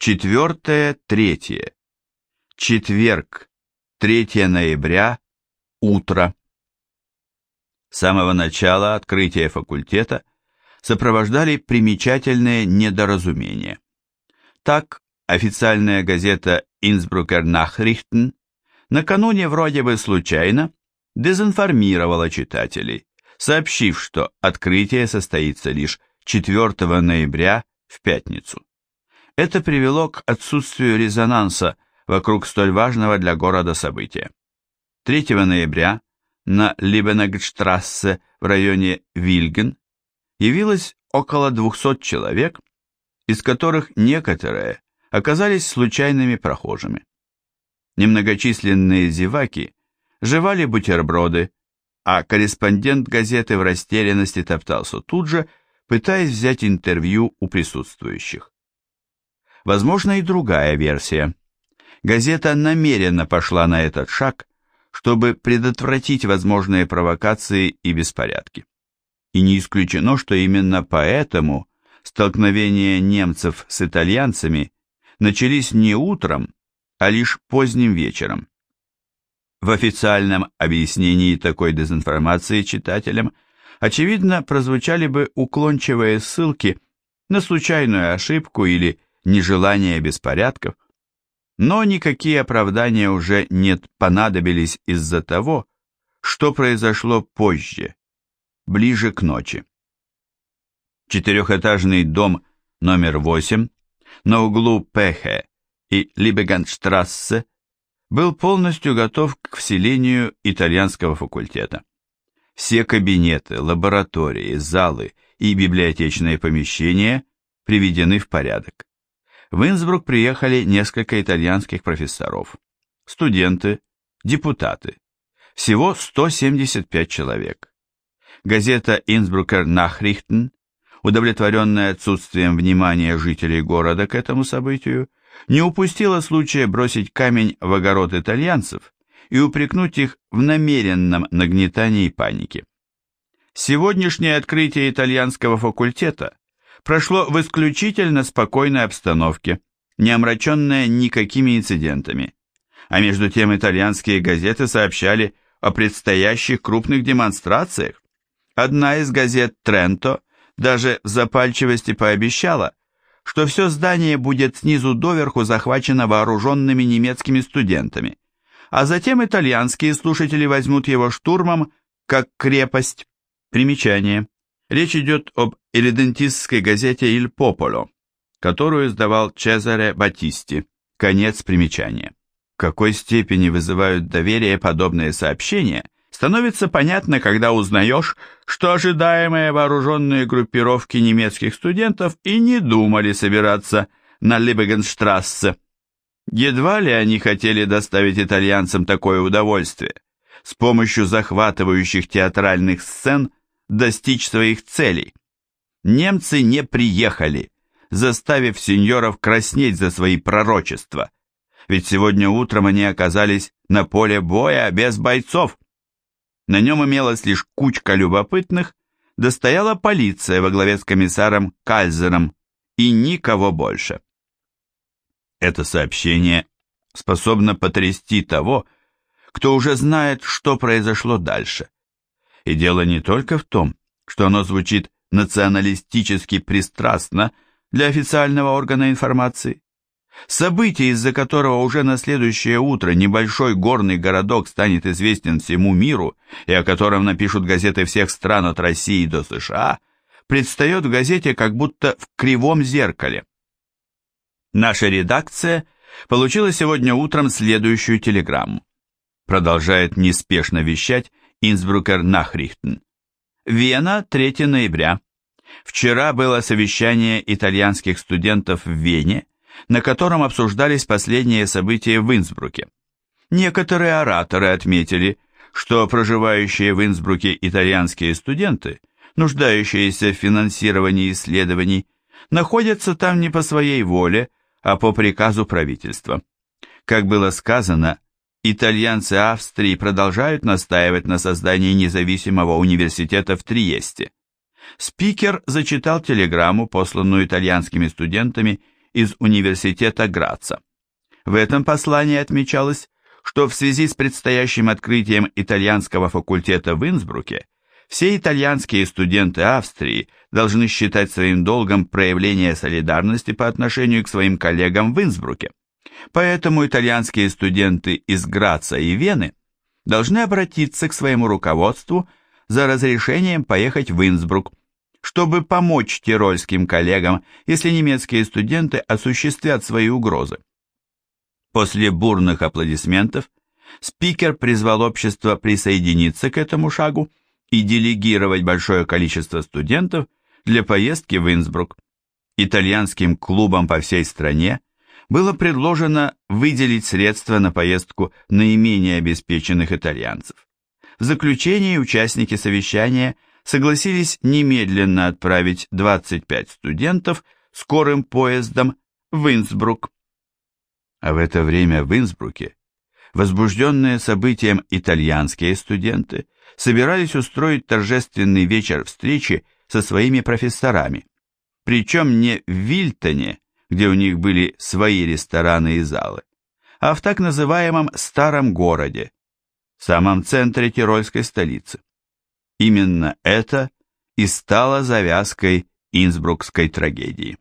4-3. Четверг, 3 ноября, утро. С самого начала открытия факультета сопровождали примечательные недоразумения. Так, официальная газета «Инсбрукер Nachrichten» накануне вроде бы случайно дезинформировала читателей, сообщив, что открытие состоится лишь 4 ноября в пятницу. Это привело к отсутствию резонанса вокруг столь важного для города события. 3 ноября на Либенагштрассе в районе Вильген явилось около 200 человек, из которых некоторые оказались случайными прохожими. Немногочисленные зеваки жевали бутерброды, а корреспондент газеты в растерянности топтался тут же, пытаясь взять интервью у присутствующих. Возможно и другая версия. Газета намеренно пошла на этот шаг, чтобы предотвратить возможные провокации и беспорядки. И не исключено, что именно поэтому столкновения немцев с итальянцами начались не утром, а лишь поздним вечером. В официальном объяснении такой дезинформации читателям, очевидно, прозвучали бы уклончивые ссылки на случайную ошибку или нежелание беспорядков, но никакие оправдания уже не понадобились из-за того, что произошло позже, ближе к ночи. Четырехэтажный дом номер 8 на углу Пехе и Либегенштрассе был полностью готов к вселению итальянского факультета. Все кабинеты, лаборатории, залы и библиотечные помещения приведены в порядок. В Инсбрук приехали несколько итальянских профессоров, студенты, депутаты. Всего 175 человек. Газета «Инсбрукер Nachrichten», удовлетворенная отсутствием внимания жителей города к этому событию, не упустила случая бросить камень в огород итальянцев и упрекнуть их в намеренном нагнетании паники. Сегодняшнее открытие итальянского факультета прошло в исключительно спокойной обстановке, не омраченное никакими инцидентами. А между тем итальянские газеты сообщали о предстоящих крупных демонстрациях. Одна из газет «Тренто» даже в запальчивости пообещала, что все здание будет снизу доверху захвачено вооруженными немецкими студентами, а затем итальянские слушатели возьмут его штурмом, как крепость. Примечание. Речь идет об ирредентистской газете «Иль Пополо», которую издавал Чезаре Батисти. Конец примечания. В какой степени вызывают доверие подобные сообщения, становится понятно, когда узнаешь, что ожидаемые вооруженные группировки немецких студентов и не думали собираться на Либегенштрассе. Едва ли они хотели доставить итальянцам такое удовольствие, с помощью захватывающих театральных сцен достичь своих целей. Немцы не приехали, заставив сеньоров краснеть за свои пророчества, ведь сегодня утром они оказались на поле боя без бойцов. На нем имелась лишь кучка любопытных, да стояла полиция во главе с комиссаром Кальзером, и никого больше. Это сообщение способно потрясти того, кто уже знает, что произошло дальше. И дело не только в том, что оно звучит националистически пристрастно для официального органа информации. Событие, из-за которого уже на следующее утро небольшой горный городок станет известен всему миру и о котором напишут газеты всех стран от России до США, предстает в газете как будто в кривом зеркале. Наша редакция получила сегодня утром следующую телеграмму. Продолжает неспешно вещать Инсбрукер Nachrichten. Вена, 3 ноября. Вчера было совещание итальянских студентов в Вене, на котором обсуждались последние события в Инсбруке. Некоторые ораторы отметили, что проживающие в Инсбруке итальянские студенты, нуждающиеся в финансировании исследований, находятся там не по своей воле, а по приказу правительства. Как было сказано, итальянцы Австрии продолжают настаивать на создании независимого университета в Триесте. Спикер зачитал телеграмму, посланную итальянскими студентами из университета Граца. В этом послании отмечалось, что в связи с предстоящим открытием итальянского факультета в Инсбруке все итальянские студенты Австрии должны считать своим долгом проявление солидарности по отношению к своим коллегам в Инсбруке. Поэтому итальянские студенты из Граца и Вены должны обратиться к своему руководству за разрешением поехать в Инсбрук, чтобы помочь тирольским коллегам, если немецкие студенты осуществят свои угрозы. После бурных аплодисментов спикер призвал общество присоединиться к этому шагу и делегировать большое количество студентов для поездки в Инсбрук. Итальянским клубам по всей стране было предложено выделить средства на поездку наименее обеспеченных итальянцев. В заключение участники совещания согласились немедленно отправить 25 студентов скорым поездом в Инсбрук. А в это время в Инсбруке, возбужденные событием итальянские студенты, собирались устроить торжественный вечер встречи со своими профессорами, причем не в Вильтоне, где у них были свои рестораны и залы, а в так называемом Старом городе, самом центре тирольской столицы. Именно это и стало завязкой инсбрукской трагедии.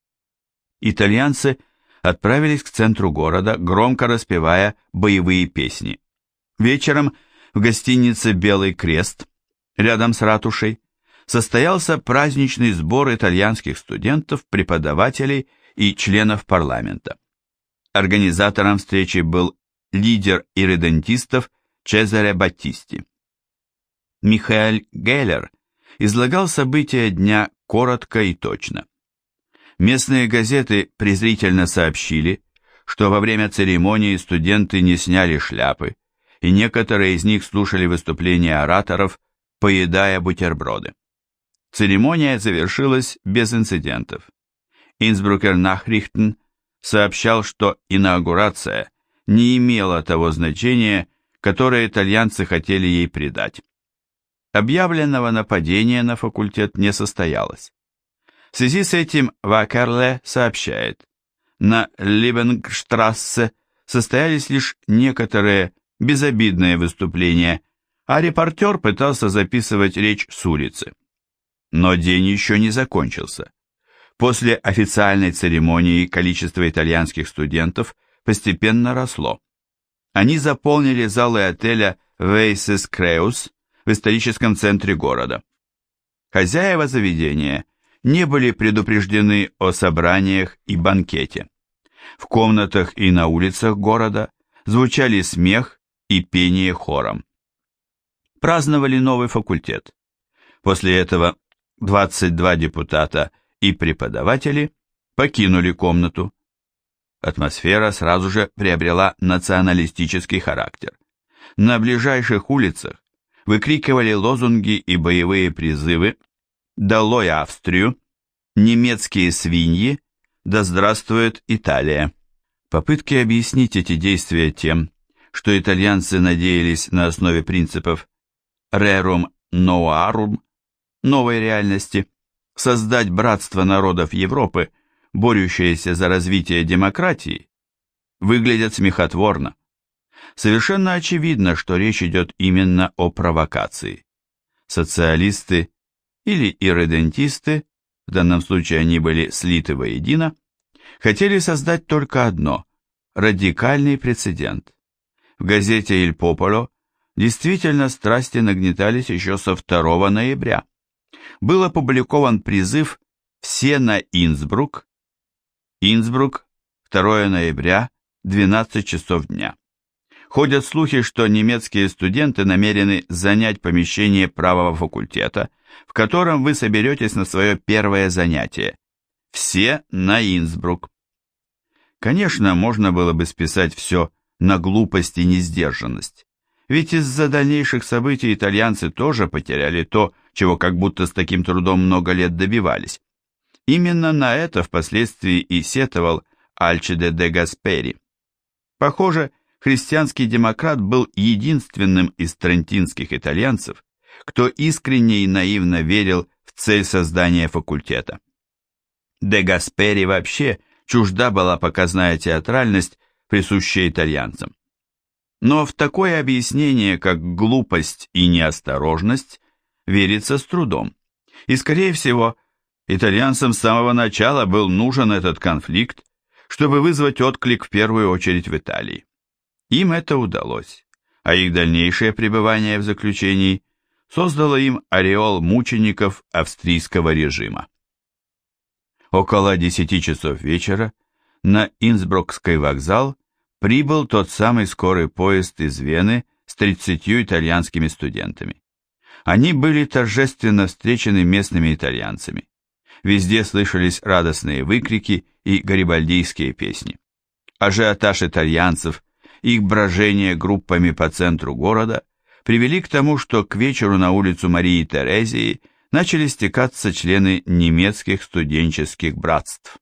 Итальянцы отправились к центру города, громко распевая боевые песни. Вечером в гостинице «Белый крест», рядом с ратушей, состоялся праздничный сбор итальянских студентов, преподавателей и членов парламента. Организатором встречи был лидер ирредентистов Чезаре Баттисти. Михаэль Геллер излагал события дня коротко и точно. Местные газеты презрительно сообщили, что во время церемонии студенты не сняли шляпы, и некоторые из них слушали выступления ораторов, поедая бутерброды. Церемония завершилась без инцидентов. Инсбрукер Nachrichten сообщал, что инаугурация не имела того значения, которое итальянцы хотели ей придать. Объявленного нападения на факультет не состоялось. В связи с этим Вакерле сообщает, на Либенгштрассе состоялись лишь некоторые безобидные выступления, а репортер пытался записывать речь с улицы. Но день еще не закончился. После официальной церемонии количество итальянских студентов постепенно росло. Они заполнили залы отеля Вейсес Креус в историческом центре города. Хозяева заведения не были предупреждены о собраниях и банкете. В комнатах и на улицах города звучали смех и пение хором. Праздновали новый факультет. После этого 22 депутата и преподаватели покинули комнату. Атмосфера сразу же приобрела националистический характер. На ближайших улицах выкрикивали лозунги и боевые призывы «Долой Австрию», «Немецкие свиньи», «Да здравствует Италия». Попытки объяснить эти действия тем, что итальянцы надеялись на основе принципов «Rerum Novarum» новой реальности создать братство народов Европы, борющееся за развитие демократии, выглядят смехотворно. Совершенно очевидно, что речь идет именно о провокации. Социалисты или ирредентисты, в данном случае они были слиты воедино, хотели создать только одно – радикальный прецедент. В газете «Иль Пополо» действительно страсти нагнетались еще со 2 ноября. Был опубликован призыв «Все на Инсбрук». Инсбрук, 2 ноября, 12 часов дня. Ходят слухи, что немецкие студенты намерены занять помещение правого факультета, в котором вы соберетесь на свое первое занятие. Все на Инсбрук. Конечно, можно было бы списать все на глупость и несдержанность. Ведь из-за дальнейших событий итальянцы тоже потеряли то, чего как будто с таким трудом много лет добивались. Именно на это впоследствии и сетовал Альчиде де Гаспери. Похоже, христианский демократ был единственным из трентинских итальянцев, кто искренне и наивно верил в цель создания факультета. Де Гаспери вообще чужда была показная театральность, присущая итальянцам. Но в такое объяснение, как глупость и неосторожность, верится с трудом. И, скорее всего, итальянцам с самого начала был нужен этот конфликт, чтобы вызвать отклик в первую очередь в Италии. Им это удалось, а их дальнейшее пребывание в заключении создало им ореол мучеников австрийского режима. Около 10 часов вечера на Инсбрукский вокзал прибыл тот самый скорый поезд из Вены с 30 итальянскими студентами. Они были торжественно встречены местными итальянцами. Везде слышались радостные выкрики и гарибальдийские песни. Ажиотаж итальянцев, их брожение группами по центру города привели к тому, что к вечеру на улицу Марии Терезии начали стекаться члены немецких студенческих братств.